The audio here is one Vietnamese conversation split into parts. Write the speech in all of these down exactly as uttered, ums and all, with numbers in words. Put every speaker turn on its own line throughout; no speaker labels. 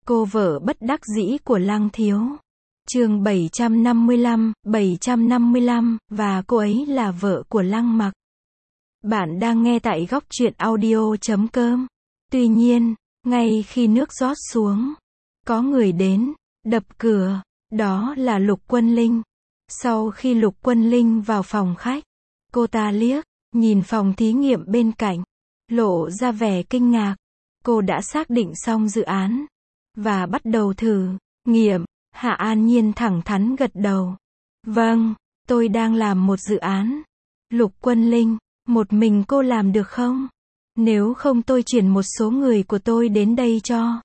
Cô vợ bất đắc dĩ của Lăng Thiếu. Chương bảy trăm năm mươi lăm, bảy trăm năm mươi lăm, và cô ấy là vợ của Lăng Mặc. Bạn đang nghe tại góc truyện audio chấm com. Tuy nhiên, ngay khi nước rót xuống, có người đến, đập cửa, đó là Lục Quân Linh. Sau khi Lục Quân Linh vào phòng khách, cô ta liếc, nhìn phòng thí nghiệm bên cạnh, lộ ra vẻ kinh ngạc. Cô đã xác định xong dự án, và bắt đầu thử nghiệm. Hạ An Nhiên thẳng thắn gật đầu. Vâng, tôi đang làm một dự án. Lục Quân Linh, một mình cô làm được không? Nếu không tôi chuyển một số người của tôi đến đây cho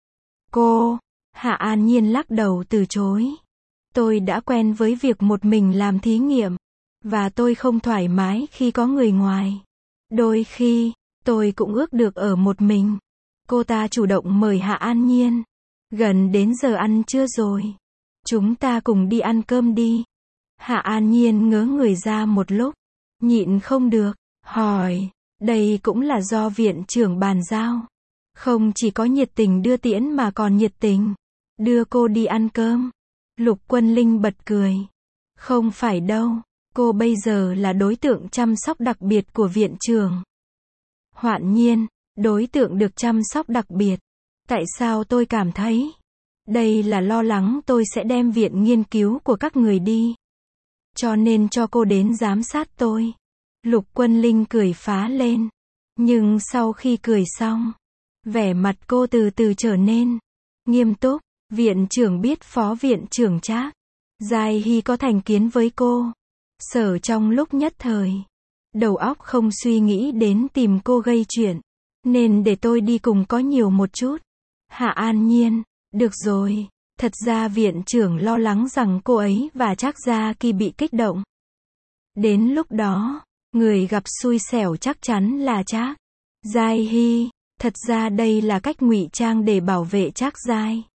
cô. Hạ An Nhiên lắc đầu từ chối. Tôi đã quen với việc một mình làm thí nghiệm, và tôi không thoải mái khi có người ngoài. Đôi khi, tôi cũng ước được ở một mình. Cô ta chủ động mời Hạ An Nhiên. Gần đến giờ ăn trưa rồi. Chúng ta cùng đi ăn cơm đi. Hạ An Nhiên ngớ người ra một lúc. Nhịn không được, hỏi. Đây cũng là do viện trưởng bàn giao. Không chỉ có nhiệt tình đưa tiễn mà còn nhiệt tình đưa cô đi ăn cơm. Lục Quân Linh bật cười. Không phải đâu. Cô bây giờ là đối tượng chăm sóc đặc biệt của viện trưởng. Hoạn Nhiên, đối tượng được chăm sóc đặc biệt. Tại sao tôi cảm thấy đây là lo lắng tôi sẽ đem viện nghiên cứu của các người đi, cho nên cho cô đến giám sát tôi. Lục Quân Linh cười phá lên. Nhưng sau khi cười xong, vẻ mặt cô từ từ trở nên nghiêm túc. Viện trưởng biết phó viện trưởng Trác Giai Hy có thành kiến với cô. Sở trong lúc nhất thời, đầu óc không suy nghĩ đến tìm cô gây chuyện, nên để tôi đi cùng có nhiều một chút. Hạ An Nhiên, được rồi. Thật ra viện trưởng lo lắng rằng cô ấy và Trác Gia Kỳ bị kích động. Đến lúc đó, người gặp xui xẻo chắc chắn là Trác Giai Hy. Thật ra đây là cách ngụy trang để bảo vệ Trác Giai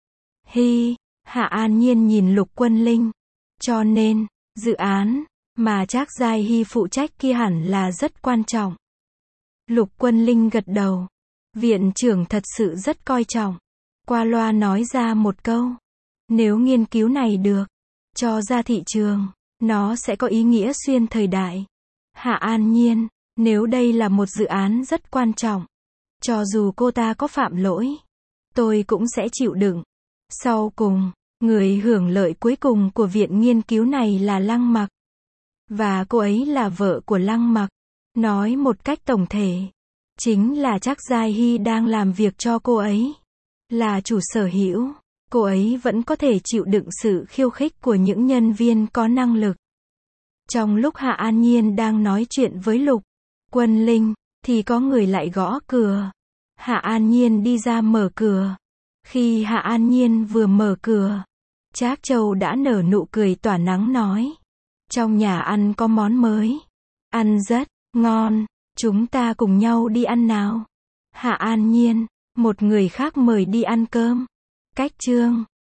Hy. Hạ An Nhiên nhìn Lục Quân Linh. Cho nên, dự án mà Trác Giai Hy phụ trách kia hẳn là rất quan trọng. Lục Quân Linh gật đầu. Viện trưởng thật sự rất coi trọng. Qua loa nói ra một câu. Nếu nghiên cứu này được cho ra thị trường, nó sẽ có ý nghĩa xuyên thời đại. Hạ An Nhiên, nếu đây là một dự án rất quan trọng, cho dù cô ta có phạm lỗi, tôi cũng sẽ chịu đựng. Sau cùng, người hưởng lợi cuối cùng của viện nghiên cứu này là Lăng Mặc. Và cô ấy là vợ của Lăng Mặc. Nói một cách tổng thể, chính là Trác Giai Hy đang làm việc cho cô ấy. Là chủ sở hữu, cô ấy vẫn có thể chịu đựng sự khiêu khích của những nhân viên có năng lực. Trong lúc Hạ An Nhiên đang nói chuyện với Lục Quân Linh, thì có người lại gõ cửa. Hạ An Nhiên đi ra mở cửa. Khi Hạ An Nhiên vừa mở cửa, Trác Châu đã nở nụ cười tỏa nắng nói. Trong nhà ăn có món mới. Ăn rất ngon. Chúng ta cùng nhau đi ăn nào. Hạ An Nhiên, một người khác mời đi ăn cơm. Cách chương